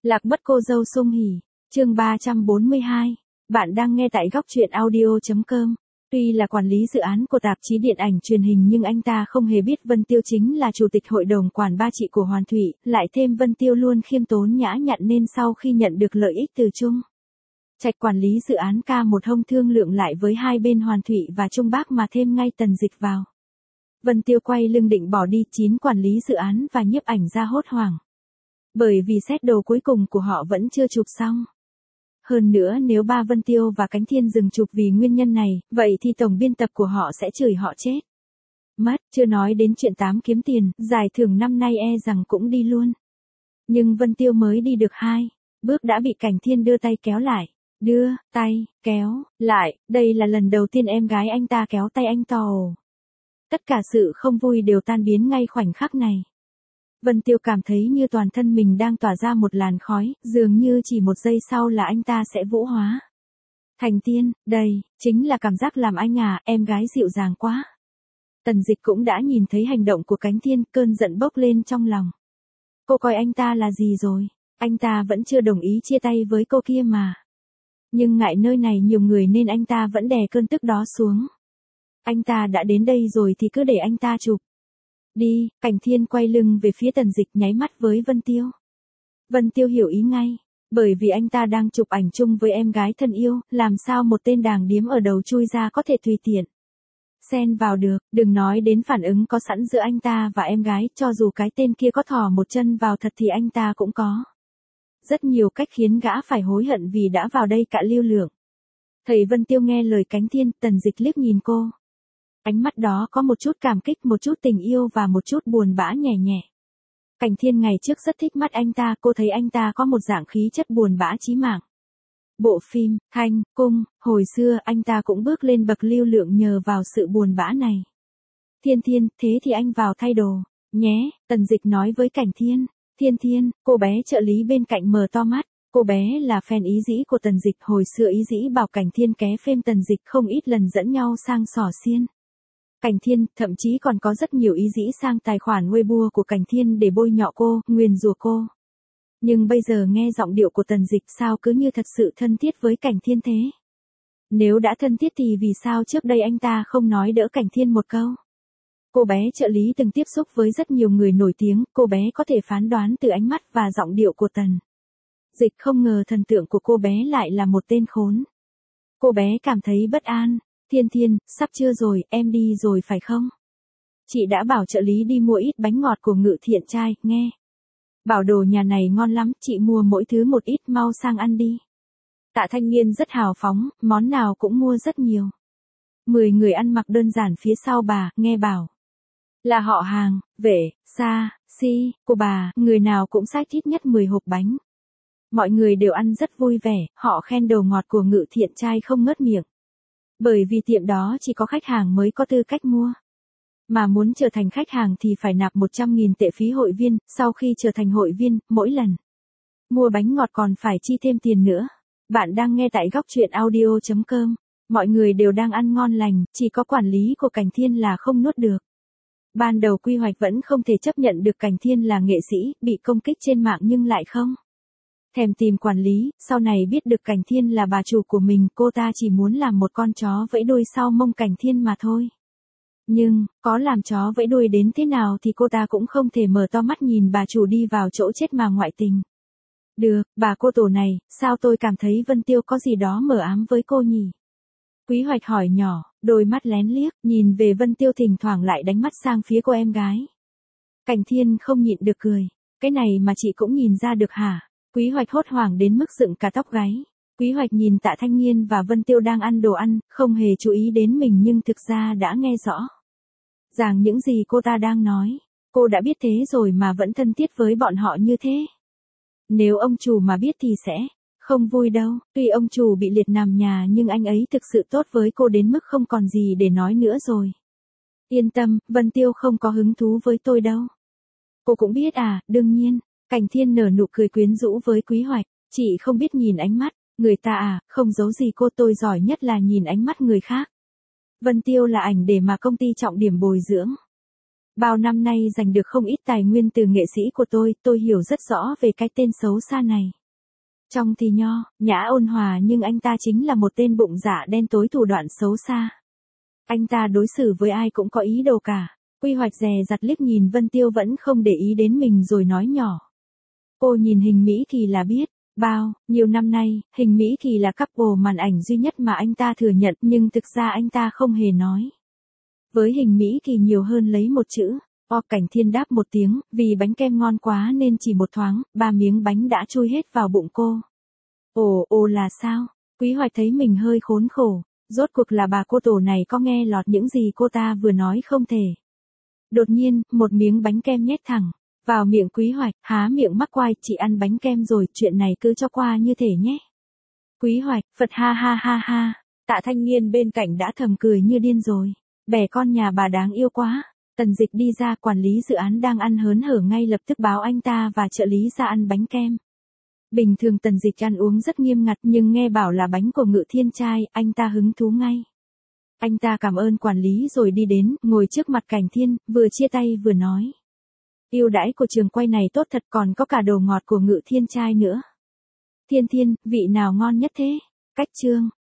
Lạc mất cô dâu Sung Hỉ, chương 342. Bạn đang nghe tại góc truyện audio.com. Tuy là quản lý dự án của tạp chí điện ảnh truyền hình nhưng anh ta không hề biết Vân Tiêu chính là chủ tịch hội đồng quản ba chị của Hoàn Thụy, lại thêm Vân Tiêu luôn khiêm tốn nhã nhặn nên sau khi nhận được lợi ích từ Trung Trạch quản lý dự án ca một hông thương lượng lại với hai bên Hoàn Thụy và Trung Bác mà thêm ngay Tần Dịch vào. Vân Tiêu quay lưng định bỏ đi, chín quản lý dự án và nhiếp ảnh ra hốt hoảng. Bởi vì set đồ cuối cùng của họ vẫn chưa chụp xong. Hơn nữa nếu ba Vân Tiêu và Cánh Thiên dừng chụp vì nguyên nhân này, vậy thì tổng biên tập của họ sẽ chửi họ chết. Mất, chưa nói đến chuyện 8 kiếm tiền, giải thưởng năm nay e rằng cũng đi luôn. Nhưng Vân Tiêu mới đi được 2 bước đã bị Cảnh Thiên đưa tay kéo lại. Đưa tay kéo lại, đây là lần đầu tiên em gái anh ta kéo tay anh to. Tất cả sự không vui đều tan biến ngay khoảnh khắc này. Vân Tiêu cảm thấy như toàn thân mình đang tỏa ra một làn khói, dường như chỉ một giây sau là anh ta sẽ vũ hóa thành tiên. Đây chính là cảm giác làm anh à, em gái dịu dàng quá. Tần Dịch cũng đã nhìn thấy hành động của Cánh Thiên, cơn giận bốc lên trong lòng. Cô coi anh ta là gì rồi? Anh ta vẫn chưa đồng ý chia tay với cô kia mà. Nhưng ngại nơi này nhiều người nên anh ta vẫn đè cơn tức đó xuống. Anh ta đã đến đây rồi thì cứ để anh ta chụp. Đi, Cảnh Thiên quay lưng về phía Tần Dịch nháy mắt với Vân Tiêu. Vân Tiêu hiểu ý ngay, bởi vì anh ta đang chụp ảnh chung với em gái thân yêu, làm sao một tên đàng điếm ở đầu chui ra có thể tùy tiện xen vào được, đừng nói đến phản ứng có sẵn giữa anh ta và em gái, cho dù cái tên kia có thò một chân vào thật thì anh ta cũng có rất nhiều cách khiến gã phải hối hận vì đã vào đây cạ lưu lượng. Thầy Vân Tiêu nghe lời Cánh Thiên, Tần Dịch liếc nhìn cô. Ánh mắt đó có một chút cảm kích, một chút tình yêu và một chút buồn bã nhẹ nhẹ. Cảnh Thiên ngày trước rất thích mắt anh ta, cô thấy anh ta có một dạng khí chất buồn bã chí mạng. Bộ phim, Thanh, Cung, hồi xưa anh ta cũng bước lên bậc lưu lượng nhờ vào sự buồn bã này. Thiên Thiên, thế thì anh vào thay đồ, nhé, Tần Dịch nói với Cảnh Thiên. Thiên Thiên, cô bé trợ lý bên cạnh mở to mắt. Cô bé là fan ý dĩ của Tần Dịch, hồi xưa ý dĩ bảo Cảnh Thiên ké phêm Tần Dịch không ít lần dẫn nhau sang xỏ xiên. Cảnh Thiên, thậm chí còn có rất nhiều ý dĩ sang tài khoản Weibo của Cảnh Thiên để bôi nhọ cô, nguyền rủa cô. Nhưng bây giờ nghe giọng điệu của Tần Dịch sao cứ như thật sự thân thiết với Cảnh Thiên thế. Nếu đã thân thiết thì vì sao trước đây anh ta không nói đỡ Cảnh Thiên một câu. Cô bé trợ lý từng tiếp xúc với rất nhiều người nổi tiếng, cô bé có thể phán đoán từ ánh mắt và giọng điệu của Tần Dịch, không ngờ thần tượng của cô bé lại là một tên khốn. Cô bé cảm thấy bất an. Thiên Thiên, sắp trưa rồi, em đi rồi phải không? Chị đã bảo trợ lý đi mua ít bánh ngọt của Ngự Thiện trai, nghe. Bảo đồ nhà này ngon lắm, chị mua mỗi thứ một ít, mau sang ăn đi. Tạ Thanh Niên rất hào phóng, món nào cũng mua rất nhiều. 10 người ăn mặc đơn giản phía sau bà, nghe bảo là họ hàng, Vệ, Sa, Si, cô bà, người nào cũng xách ít nhất 10 hộp bánh. Mọi người đều ăn rất vui vẻ, họ khen đồ ngọt của Ngự Thiện trai không ngớt miệng. Bởi vì tiệm đó chỉ có khách hàng mới có tư cách mua. Mà muốn trở thành khách hàng thì phải nạp 100.000 tệ phí hội viên, sau khi trở thành hội viên, mỗi lần mua bánh ngọt còn phải chi thêm tiền nữa. Bạn đang nghe tại góc truyện audio.com. Mọi người đều đang ăn ngon lành, chỉ có quản lý của Cảnh Thiên là không nuốt được. Ban đầu quy hoạch vẫn không thể chấp nhận được Cảnh Thiên là nghệ sĩ, bị công kích trên mạng nhưng lại không thèm tìm quản lý, sau này biết được Cảnh Thiên là bà chủ của mình, cô ta chỉ muốn làm một con chó vẫy đuôi sau mông Cảnh Thiên mà thôi. Nhưng, có làm chó vẫy đuôi đến thế nào thì cô ta cũng không thể mở to mắt nhìn bà chủ đi vào chỗ chết mà ngoại tình. Được, bà cô tổ này, sao tôi cảm thấy Vân Tiêu có gì đó mờ ám với cô nhỉ? Quý Hoạch hỏi nhỏ, đôi mắt lén liếc, nhìn về Vân Tiêu thỉnh thoảng lại đánh mắt sang phía cô em gái. Cảnh Thiên không nhịn được cười, cái này mà chị cũng nhìn ra được hả? Quý Hoạch hốt hoảng đến mức dựng cả tóc gáy. Quý Hoạch nhìn Tạ Thanh Niên và Vân Tiêu đang ăn đồ ăn, không hề chú ý đến mình nhưng thực ra đã nghe rõ ràng những gì cô ta đang nói. Cô đã biết thế rồi mà vẫn thân thiết với bọn họ như thế. Nếu ông chủ mà biết thì sẽ không vui đâu. Tuy ông chủ bị liệt nằm nhà nhưng anh ấy thực sự tốt với cô đến mức không còn gì để nói nữa rồi. Yên tâm, Vân Tiêu không có hứng thú với tôi đâu. Cô cũng biết à, đương nhiên. Cảnh Thiên nở nụ cười quyến rũ với Quý Hoạch. Chị không biết nhìn ánh mắt người ta à, không giấu gì cô, tôi giỏi nhất là nhìn ánh mắt người khác. Vân Tiêu là ảnh để mà công ty trọng điểm bồi dưỡng. Bao năm nay giành được không ít tài nguyên từ nghệ sĩ của tôi hiểu rất rõ về cái tên xấu xa này. Trong thì nho, nhã ôn hòa nhưng anh ta chính là một tên bụng dạ đen tối thủ đoạn xấu xa. Anh ta đối xử với ai cũng có ý đồ cả. Quy Hoạch dè dặt liếc nhìn Vân Tiêu vẫn không để ý đến mình rồi nói nhỏ. Cô nhìn Hình Mỹ Kỳ là biết. Nhiều năm nay, Hình Mỹ Kỳ là couple màn ảnh duy nhất mà anh ta thừa nhận nhưng thực ra anh ta không hề nói. Với Hình Mỹ Kỳ nhiều hơn lấy một chữ. Cảnh Thiên đáp một tiếng, vì bánh kem ngon quá nên chỉ một thoáng, 3 miếng bánh đã chui hết vào bụng cô. Ồ là sao? Quý Hoạch thấy mình hơi khốn khổ. Rốt cuộc là bà cô tổ này có nghe lọt những gì cô ta vừa nói không thể. Đột nhiên, một miếng bánh kem nhét thẳng vào miệng Quý Hoạch, há miệng mắc quai, chị ăn bánh kem rồi, chuyện này cứ cho qua như thể nhé. Quý Hoạch, Phật ha ha ha ha, Tạ Thanh Niên bên cạnh đã thầm cười như điên rồi. Bẻ con nhà bà đáng yêu quá. Tần Dịch đi ra, quản lý dự án đang ăn hớn hở ngay lập tức báo anh ta và trợ lý ra ăn bánh kem. Bình thường Tần Dịch ăn uống rất nghiêm ngặt nhưng nghe bảo là bánh của Ngự Thiên trai, anh ta hứng thú ngay. Anh ta cảm ơn quản lý rồi đi đến, ngồi trước mặt Cảnh Thiên, vừa chia tay vừa nói. Ưu đãi của trường quay này tốt thật, còn có cả đồ ngọt của Ngự Thiên trai nữa. Thiên, vị nào ngon nhất thế? Cách Trương,